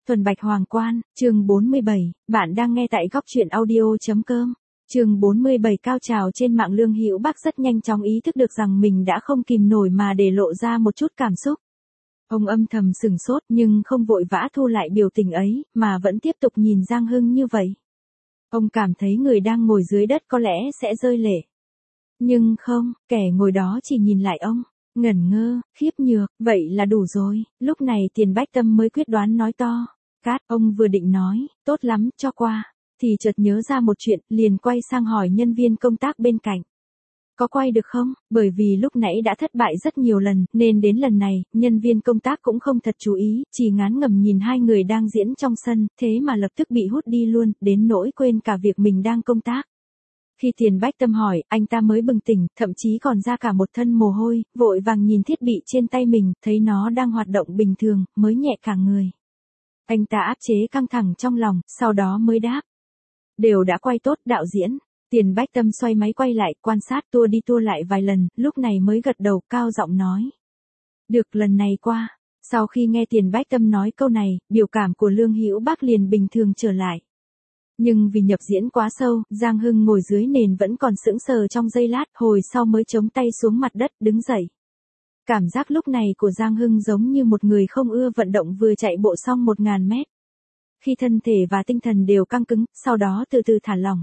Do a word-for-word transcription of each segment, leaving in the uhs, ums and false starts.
Thuần Bạch Hoàng Quan, chương bốn mươi bảy, bạn đang nghe tại góc truyện audio.com. Chương bốn mươi bảy cao trào trên mạng. Lương Hữu Bác rất nhanh chóng ý thức được rằng mình đã không kìm nổi mà để lộ ra một chút cảm xúc. Ông âm thầm sửng sốt nhưng không vội vã thu lại biểu tình ấy, mà vẫn tiếp tục nhìn Giang Hưng như vậy. Ông cảm thấy người đang ngồi dưới đất có lẽ sẽ rơi lệ. Nhưng không, kẻ ngồi đó chỉ nhìn lại ông, ngẩn ngơ, khiếp nhược, vậy là đủ rồi. Lúc này Tiền Bách Tâm mới quyết đoán nói to. Cát, ông vừa định nói, tốt lắm, cho qua, thì chợt nhớ ra một chuyện, liền quay sang hỏi nhân viên công tác bên cạnh. Có quay được không? Bởi vì lúc nãy đã thất bại rất nhiều lần, nên đến lần này, nhân viên công tác cũng không thật chú ý, chỉ ngán ngẩm nhìn hai người đang diễn trong sân, thế mà lập tức bị hút đi luôn, đến nỗi quên cả việc mình đang công tác. Khi Tiền Bách Tâm hỏi, anh ta mới bừng tỉnh, thậm chí còn ra cả một thân mồ hôi, vội vàng nhìn thiết bị trên tay mình, thấy nó đang hoạt động bình thường, mới nhẹ cả người. Anh ta áp chế căng thẳng trong lòng, sau đó mới đáp. Đều đã quay tốt, đạo diễn. Tiền Bách Tâm xoay máy quay lại, quan sát tua đi tua lại vài lần, lúc này mới gật đầu, cao giọng nói. Được, lần này qua. Sau khi nghe Tiền Bách Tâm nói câu này, biểu cảm của Lương Hữu Bác liền bình thường trở lại. Nhưng vì nhập diễn quá sâu, Giang Hưng ngồi dưới nền vẫn còn sững sờ trong giây lát, hồi sau mới chống tay xuống mặt đất, đứng dậy. Cảm giác lúc này của Giang Hưng giống như một người không ưa vận động vừa chạy bộ xong một ngàn mét. Khi thân thể và tinh thần đều căng cứng, sau đó từ từ thả lỏng.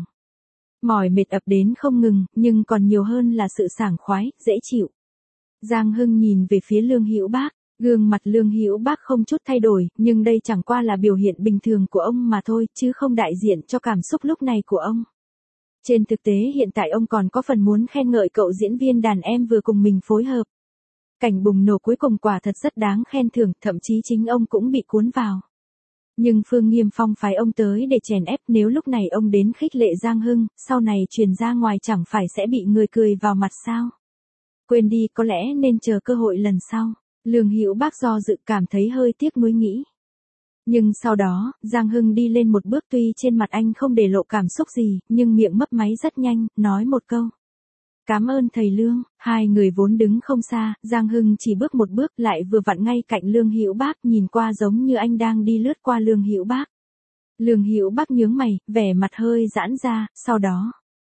Mỏi mệt ập đến không ngừng, nhưng còn nhiều hơn là sự sảng khoái, dễ chịu. Giang Hưng nhìn về phía Lương Hữu Bác, gương mặt Lương Hữu Bác không chút thay đổi, nhưng đây chẳng qua là biểu hiện bình thường của ông mà thôi, chứ không đại diện cho cảm xúc lúc này của ông. Trên thực tế hiện tại ông còn có phần muốn khen ngợi cậu diễn viên đàn em vừa cùng mình phối hợp. Cảnh bùng nổ cuối cùng quả thật rất đáng khen thưởng, thậm chí chính ông cũng bị cuốn vào. Nhưng Phương Nghiêm Phong phái ông tới để chèn ép, nếu lúc này ông đến khích lệ Giang Hưng, sau này truyền ra ngoài chẳng phải sẽ bị người cười vào mặt sao? Quên đi, có lẽ nên chờ cơ hội lần sau. Lương Hữu Bác do dự, cảm thấy hơi tiếc nuối nghĩ. Nhưng sau đó, Giang Hưng đi lên một bước, tuy trên mặt anh không để lộ cảm xúc gì, nhưng miệng mấp máy rất nhanh, nói một câu. Cảm ơn thầy Lương. Hai người vốn đứng không xa, Giang Hưng chỉ bước một bước lại vừa vặn ngay cạnh Lương Hữu Bác, nhìn qua giống như anh đang đi lướt qua Lương Hữu Bác. Lương Hữu Bác nhướng mày, vẻ mặt hơi giãn ra, sau đó.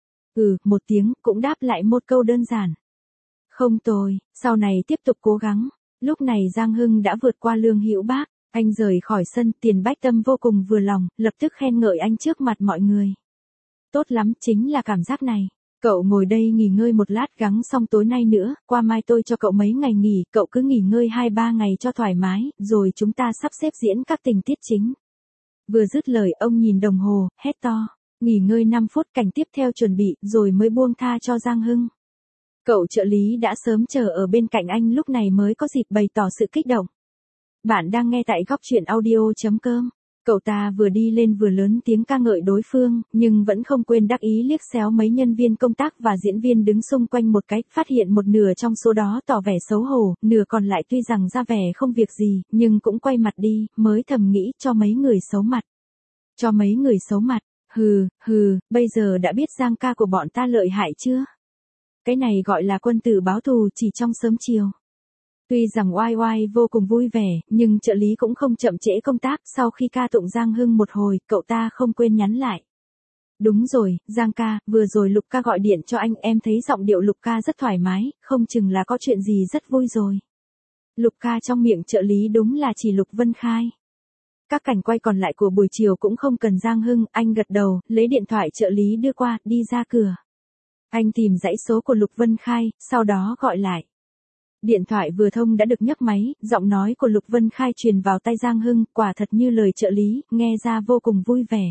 Ừ, một tiếng, cũng đáp lại một câu đơn giản. Không tồi, sau này tiếp tục cố gắng. Lúc này Giang Hưng đã vượt qua Lương Hữu Bác, anh rời khỏi sân, Tiền Bách Tâm vô cùng vừa lòng, lập tức khen ngợi anh trước mặt mọi người. Tốt lắm, chính là cảm giác này. Cậu ngồi đây nghỉ ngơi một lát, gắng xong tối nay nữa, qua mai tôi cho cậu mấy ngày nghỉ, cậu cứ nghỉ ngơi hai ba ngày cho thoải mái, rồi chúng ta sắp xếp diễn các tình tiết chính. Vừa dứt lời ông nhìn đồng hồ, hét to, nghỉ ngơi năm phút, cảnh tiếp theo chuẩn bị, rồi mới buông tha cho Giang Hưng. Cậu trợ lý đã sớm chờ ở bên cạnh anh, lúc này mới có dịp bày tỏ sự kích động. Bạn đang nghe tại góc truyện audio.com. Cậu ta vừa đi lên vừa lớn tiếng ca ngợi đối phương, nhưng vẫn không quên đắc ý liếc xéo mấy nhân viên công tác và diễn viên đứng xung quanh một cái, phát hiện một nửa trong số đó tỏ vẻ xấu hổ, nửa còn lại tuy rằng ra vẻ không việc gì, nhưng cũng quay mặt đi, mới thầm nghĩ cho mấy người xấu mặt. Cho mấy người xấu mặt, hừ, hừ, bây giờ đã biết Giang ca của bọn ta lợi hại chưa? Cái này gọi là quân tử báo thù chỉ trong sớm chiều. Tuy rằng oai oai vô cùng vui vẻ, nhưng trợ lý cũng không chậm trễ công tác, sau khi ca tụng Giang Hưng một hồi, cậu ta không quên nhắn lại. Đúng rồi, Giang ca, vừa rồi Lục ca gọi điện cho anh, em thấy giọng điệu Lục ca rất thoải mái, không chừng là có chuyện gì rất vui rồi. Lục ca trong miệng trợ lý đúng là chỉ Lục Vân Khai. Các cảnh quay còn lại của buổi chiều cũng không cần Giang Hưng, anh gật đầu, lấy điện thoại trợ lý đưa qua, đi ra cửa. Anh tìm dãy số của Lục Vân Khai, sau đó gọi lại. Điện thoại vừa thông đã được nhấc máy, giọng nói của Lục Vân Khai truyền vào tai Giang Hưng, quả thật như lời trợ lý, nghe ra vô cùng vui vẻ.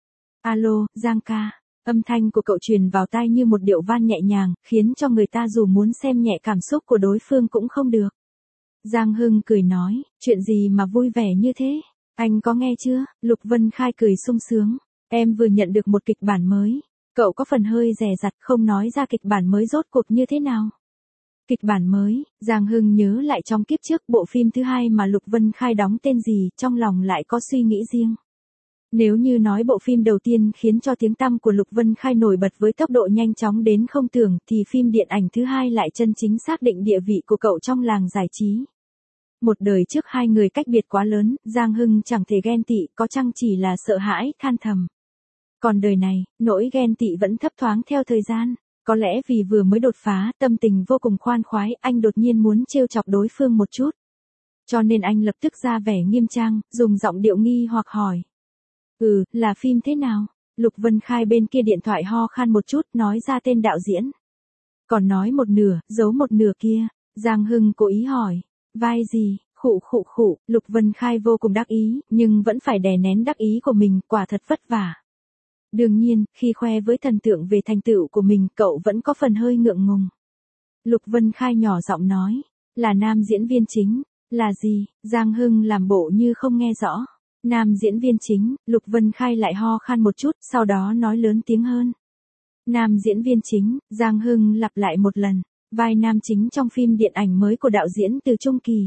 Alo, Giang ca. Âm thanh của cậu truyền vào tai như một điệu van nhẹ nhàng, khiến cho người ta dù muốn xem nhẹ cảm xúc của đối phương cũng không được. Giang Hưng cười nói, chuyện gì mà vui vẻ như thế? Anh có nghe chưa? Lục Vân Khai cười sung sướng. Em vừa nhận được một kịch bản mới. Cậu có phần hơi dè dặt, không nói ra kịch bản mới rốt cuộc như thế nào. Kịch bản mới, Giang Hưng nhớ lại trong kiếp trước bộ phim thứ hai mà Lục Vân Khai đóng tên gì, trong lòng lại có suy nghĩ riêng. Nếu như nói bộ phim đầu tiên khiến cho tiếng tăm của Lục Vân Khai nổi bật với tốc độ nhanh chóng đến không tưởng, thì phim điện ảnh thứ hai lại chân chính xác định địa vị của cậu trong làng giải trí. một đời trước hai người cách biệt quá lớn, Giang Hưng chẳng thể ghen tị, có chăng chỉ là sợ hãi, than thầm. Còn đời này, nỗi ghen tị vẫn thấp thoáng theo thời gian. Có lẽ vì vừa mới đột phá, tâm tình vô cùng khoan khoái, anh đột nhiên muốn trêu chọc đối phương một chút. Cho nên anh lập tức ra vẻ nghiêm trang, dùng giọng điệu nghi hoặc hỏi. Ừ, là phim thế nào? Lục Vân Khai bên kia điện thoại ho khan một chút, nói ra tên đạo diễn. Còn nói một nửa, giấu một nửa kia. Giang Hưng cố ý hỏi. Vai gì? Khụ khụ khụ. Lục Vân Khai vô cùng đắc ý, nhưng vẫn phải đè nén đắc ý của mình, quả thật vất vả. Đương nhiên, khi khoe với thần tượng về thành tựu của mình, cậu vẫn có phần hơi ngượng ngùng. Lục Vân Khai nhỏ giọng nói. Là nam diễn viên chính. Là gì? Giang Hưng làm bộ như không nghe rõ. Nam diễn viên chính. Lục Vân Khai lại ho khan một chút, sau đó nói lớn tiếng hơn. Nam diễn viên chính. Giang Hưng lặp lại một lần. Vai nam chính trong phim điện ảnh mới của đạo diễn Từ Trung Kỳ.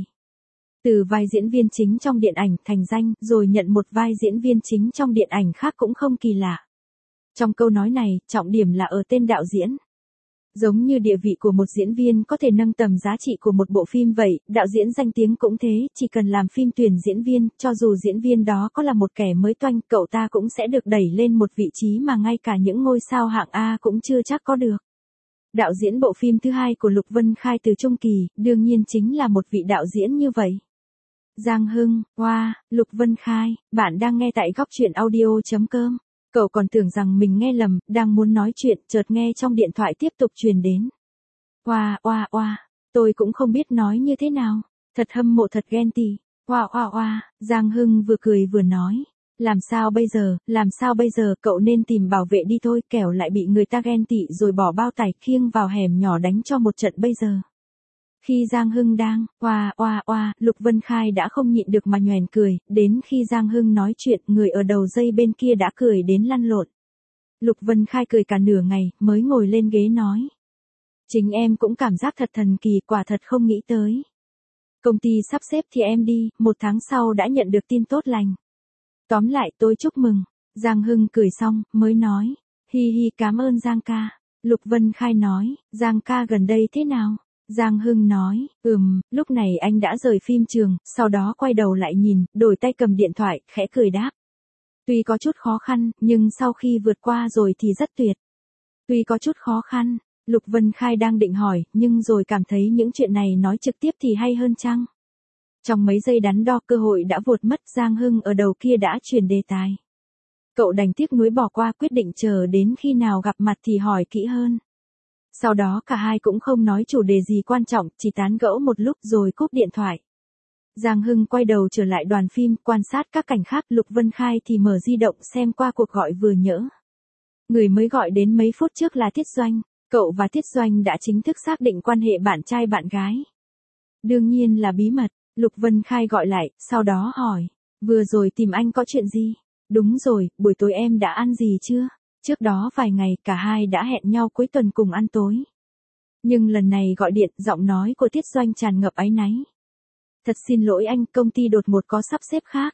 Từ vai diễn viên chính trong điện ảnh thành danh, rồi nhận một vai diễn viên chính trong điện ảnh khác cũng không kỳ lạ. Trong câu nói này, trọng điểm là ở tên đạo diễn. Giống như địa vị của một diễn viên có thể nâng tầm giá trị của một bộ phim vậy, đạo diễn danh tiếng cũng thế, chỉ cần làm phim tuyển diễn viên, cho dù diễn viên đó có là một kẻ mới toanh, cậu ta cũng sẽ được đẩy lên một vị trí mà ngay cả những ngôi sao hạng A cũng chưa chắc có được. Đạo diễn bộ phim thứ hai của Lục Vân Khai Từ Trung Kỳ, đương nhiên chính là một vị đạo diễn như vậy. Giang Hưng, wow, Lục Vân Khai, bạn đang nghe tại góc truyện audio chấm com. Cậu còn tưởng rằng mình nghe lầm, đang muốn nói chuyện, chợt nghe trong điện thoại tiếp tục truyền đến. Oa oa oa, tôi cũng không biết nói như thế nào, thật hâm mộ thật ghen tị. Oa oa oa, Giang Hưng vừa cười vừa nói. Làm sao bây giờ, làm sao bây giờ, cậu nên tìm bảo vệ đi thôi, kẻo lại bị người ta ghen tị rồi bỏ bao tải khiêng vào hẻm nhỏ đánh cho một trận bây giờ. Khi Giang Hưng đang, oa oa oa, Lục Vân Khai đã không nhịn được mà nhoẻn cười, đến khi Giang Hưng nói chuyện, người ở đầu dây bên kia đã cười đến lăn lộn. Lục Vân Khai cười cả nửa ngày, mới ngồi lên ghế nói. Chính em cũng cảm giác thật thần kỳ, quả thật không nghĩ tới. Công ty sắp xếp thì em đi, một tháng sau đã nhận được tin tốt lành. Tóm lại tôi chúc mừng. Giang Hưng cười xong, mới nói. Hi hi, cảm ơn Giang ca. Lục Vân Khai nói, Giang ca gần đây thế nào? Giang Hưng nói, ừm, lúc này anh đã rời phim trường, sau đó quay đầu lại nhìn, đổi tay cầm điện thoại, khẽ cười đáp. Tuy có chút khó khăn, nhưng sau khi vượt qua rồi thì rất tuyệt. Tuy có chút khó khăn, Lục Vân Khai đang định hỏi, nhưng rồi cảm thấy những chuyện này nói trực tiếp thì hay hơn chăng? Trong mấy giây đắn đo cơ hội đã vụt mất, Giang Hưng ở đầu kia đã chuyển đề tài. Cậu đành tiếc nuối bỏ qua, quyết định chờ đến khi nào gặp mặt thì hỏi kỹ hơn. Sau đó cả hai cũng không nói chủ đề gì quan trọng, chỉ tán gẫu một lúc rồi cúp điện thoại. Giang Hưng quay đầu trở lại đoàn phim, quan sát các cảnh khác, Lục Vân Khai thì mở di động xem qua cuộc gọi vừa nhỡ. Người mới gọi đến mấy phút trước là Tiết Doanh, cậu và Tiết Doanh đã chính thức xác định quan hệ bạn trai bạn gái. Đương nhiên là bí mật, Lục Vân Khai gọi lại, sau đó hỏi, vừa rồi tìm anh có chuyện gì? Đúng rồi, buổi tối em đã ăn gì chưa? Trước đó vài ngày cả hai đã hẹn nhau cuối tuần cùng ăn tối. Nhưng lần này gọi điện, giọng nói của Tiết Doanh tràn ngập áy náy. Thật xin lỗi anh, công ty đột ngột có sắp xếp khác.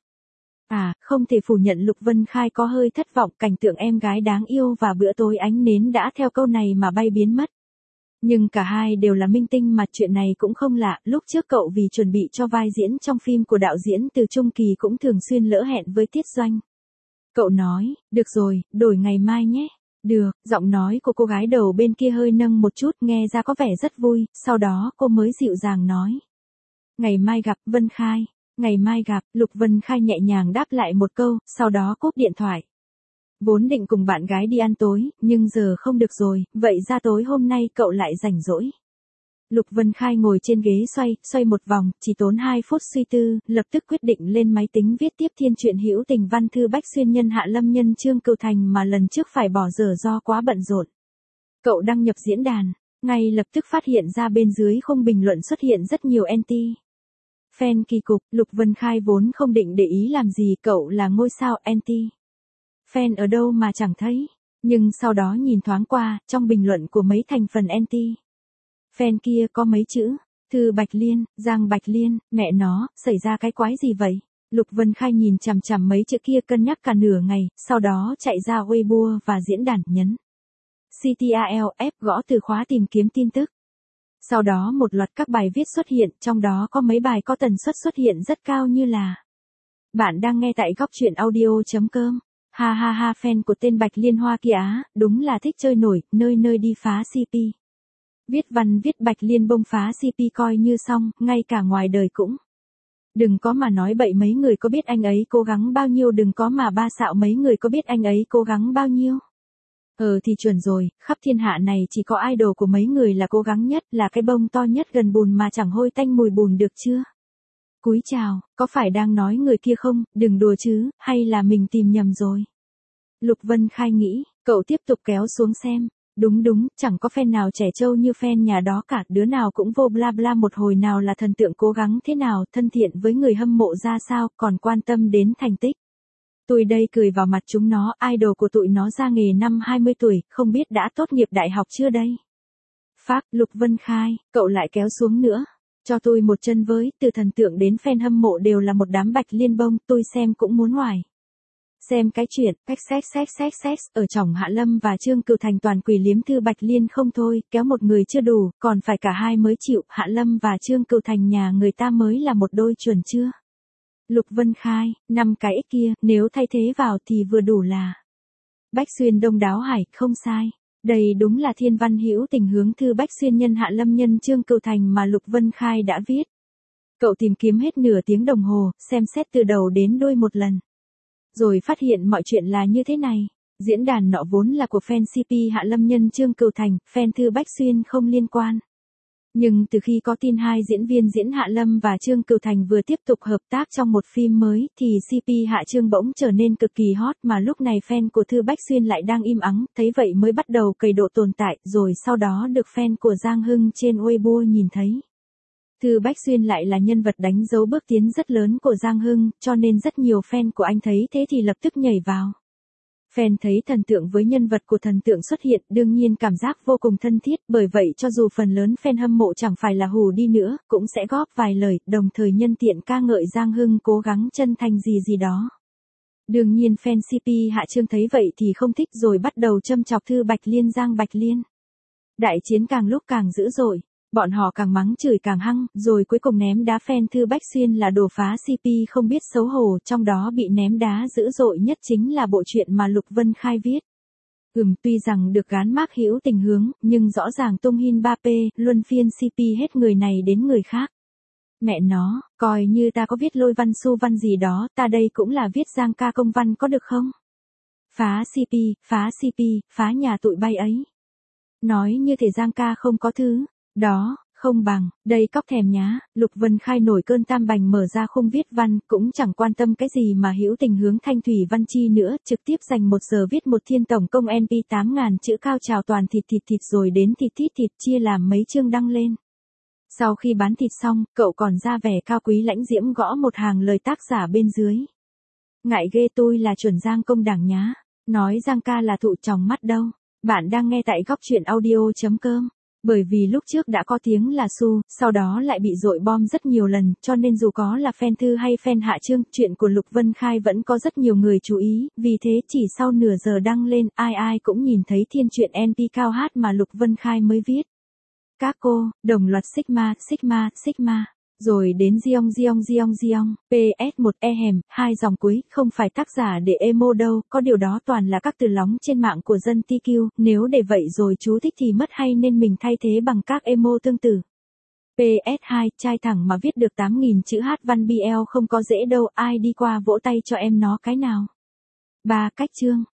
À, không thể phủ nhận Lục Vân Khai có hơi thất vọng, cảnh tượng em gái đáng yêu và bữa tối ánh nến đã theo câu này mà bay biến mất. Nhưng cả hai đều là minh tinh mà chuyện này cũng không lạ, lúc trước cậu vì chuẩn bị cho vai diễn trong phim của đạo diễn Từ Trung Kỳ cũng thường xuyên lỡ hẹn với Tiết Doanh. Cậu nói, được rồi, đổi ngày mai nhé. Được, giọng nói của cô gái đầu bên kia hơi nâng một chút, nghe ra có vẻ rất vui, sau đó cô mới dịu dàng nói. Ngày mai gặp, Vân Khai. Ngày mai gặp, Lục Vân Khai nhẹ nhàng đáp lại một câu, sau đó cúp điện thoại. Vốn định cùng bạn gái đi ăn tối, nhưng giờ không được rồi, vậy ra tối hôm nay cậu lại rảnh rỗi. Lục Vân Khai ngồi trên ghế xoay, xoay một vòng, chỉ tốn hai phút suy tư, lập tức quyết định lên máy tính viết tiếp thiên truyện hữu tình văn thư Bách Xuyên nhân Hạ Lâm nhân Trương Cửu Thành mà lần trước phải bỏ dở do quá bận rộn. Cậu đăng nhập diễn đàn, ngay lập tức phát hiện ra bên dưới khung bình luận xuất hiện rất nhiều anti. Fan kỳ cục, Lục Vân Khai vốn không định để ý làm gì, cậu là ngôi sao anti. Fan ở đâu mà chẳng thấy, nhưng sau đó nhìn thoáng qua, trong bình luận của mấy thành phần anti. Fan kia có mấy chữ, Thư Bạch Liên, Giang Bạch Liên, mẹ nó, xảy ra cái quái gì vậy? Lục Vân Khai nhìn chằm chằm mấy chữ kia cân nhắc cả nửa ngày, sau đó chạy ra Weibo và diễn đàn nhấn. xê tê a lờ ép gõ từ khóa tìm kiếm tin tức. Sau đó một loạt các bài viết xuất hiện, trong đó có mấy bài có tần suất xuất hiện rất cao như là: Bạn đang nghe tại góc truyện audio.com. Ha ha ha, fan của tên Bạch Liên Hoa kia á, đúng là thích chơi nổi, nơi nơi đi phá xê pê. Viết văn viết Bạch Liên bông phá xê pê coi như xong, ngay cả ngoài đời cũng. Đừng có mà nói bậy, mấy người có biết anh ấy cố gắng bao nhiêu, đừng có mà ba xạo, mấy người có biết anh ấy cố gắng bao nhiêu. Ờ thì chuẩn rồi, khắp thiên hạ này chỉ có idol của mấy người là cố gắng nhất, là cái bông to nhất gần bùn mà chẳng hôi tanh mùi bùn được chưa? Cúi chào, có phải đang nói người kia không, đừng đùa chứ, hay là mình tìm nhầm rồi? Lục Vân Khai nghĩ, cậu tiếp tục kéo xuống xem. Đúng đúng, chẳng có fan nào trẻ trâu như fan nhà đó cả, đứa nào cũng vô bla bla một hồi, nào là thần tượng cố gắng thế nào, thân thiện với người hâm mộ ra sao, còn quan tâm đến thành tích. Tôi đây cười vào mặt chúng nó, idol của tụi nó ra nghề năm hai mươi tuổi, không biết đã tốt nghiệp đại học chưa đây? Phác, Lục Vân Khai, cậu lại kéo xuống nữa. Cho tôi một chân với, từ thần tượng đến fan hâm mộ đều là một đám Bạch Liên bông, tôi xem cũng muốn hoài. Xem cái chuyện, cách sex sex sex sex, ở chồng Hạ Lâm và Trương Cửu Thành toàn quỷ liếm thư Bạch Liên không thôi, kéo một người chưa đủ, còn phải cả hai mới chịu, Hạ Lâm và Trương Cửu Thành nhà người ta mới là một đôi chuẩn chưa? Lục Vân Khai, năm cái ích kia, nếu thay thế vào thì vừa đủ là. Bách Xuyên Đông Đáo Hải, không sai. Đây đúng là thiên văn hữu tình hướng thư Bách Xuyên nhân Hạ Lâm nhân Trương Cửu Thành mà Lục Vân Khai đã viết. Cậu tìm kiếm hết nửa tiếng đồng hồ, xem xét từ đầu đến đuôi một lần. Rồi phát hiện mọi chuyện là như thế này. Diễn đàn nọ vốn là của fan xê pê Hạ Lâm nhân Trương Cửu Thành, fan thư Bách Xuyên không liên quan. Nhưng từ khi có tin hai diễn viên diễn Hạ Lâm và Trương Cửu Thành vừa tiếp tục hợp tác trong một phim mới, thì xê pê Hạ Trương bỗng trở nên cực kỳ hot, mà lúc này fan của thư Bách Xuyên lại đang im ắng, thấy vậy mới bắt đầu cày độ tồn tại, rồi sau đó được fan của Giang Hưng trên Weibo nhìn thấy. Thư Bách Xuyên lại là nhân vật đánh dấu bước tiến rất lớn của Giang Hưng, cho nên rất nhiều fan của anh thấy thế thì lập tức nhảy vào. Fan thấy thần tượng với nhân vật của thần tượng xuất hiện, đương nhiên cảm giác vô cùng thân thiết, bởi vậy cho dù phần lớn fan hâm mộ chẳng phải là hù đi nữa, cũng sẽ góp vài lời, đồng thời nhân tiện ca ngợi Giang Hưng cố gắng chân thành gì gì đó. Đương nhiên fan xê pê Hạ Trương thấy vậy thì không thích, rồi bắt đầu châm chọc thư Bạch Liên Giang Bạch Liên. Đại chiến càng lúc càng dữ dội. Bọn họ càng mắng chửi càng hăng, rồi cuối cùng ném đá fan thư Bách Xuyên là đồ phá xê pê không biết xấu hổ, trong đó bị ném đá dữ dội nhất chính là bộ truyện mà Lục Vân Khai viết. Ừm, tuy rằng được gán mác hữu tình hướng, nhưng rõ ràng tung hin ba p, luân phiên xê pê hết người này đến người khác. Mẹ nó, coi như ta có viết lôi văn su văn gì đó, ta đây cũng là viết Giang ca công văn có được không? Phá xê pê, phá xê pê, phá nhà tụi bay ấy. Nói như thể Giang ca không có thứ đó, không bằng, đây cóc thèm nhá. Lục Vân Khai nổi cơn tam bành mở ra khung viết văn, cũng chẳng quan tâm cái gì mà hữu tình hướng Thanh Thủy Văn Chi nữa, trực tiếp dành một giờ viết một thiên tổng công en pê tám ngàn chữ cao trào toàn thịt thịt thịt, rồi đến thịt thịt thịt chia làm mấy chương đăng lên. Sau khi bán thịt xong, cậu còn ra vẻ cao quý lãnh diễm gõ một hàng lời tác giả bên dưới. Ngại ghê, tôi là chuẩn Giang công đảng nhá. Nói Giang ca là thụ tròng mắt đâu. Bạn đang nghe tại góc truyện audio.com. Bởi vì lúc trước đã có tiếng là Su, sau đó lại bị dội bom rất nhiều lần, cho nên dù có là fan thư hay fan Hạ Trương, chuyện của Lục Vân Khai vẫn có rất nhiều người chú ý, vì thế chỉ sau nửa giờ đăng lên, ai ai cũng nhìn thấy thiên truyện en pê cao hát mà Lục Vân Khai mới viết. Các cô, đồng loạt Sigma, Sigma, Sigma. Rồi đến Giong Giong Giong Giong, pê ét một e hèm, hai dòng cuối, không phải tác giả để emo đâu, có điều đó toàn là các từ lóng trên mạng của dân tê quy, nếu để vậy rồi chú thích thì mất hay nên mình thay thế bằng các emo tương tự. pê ét hai, trai thẳng mà viết được tám nghìn chữ hát văn bê lờ không có dễ đâu, ai đi qua vỗ tay cho em nó cái nào. Ba cách chương,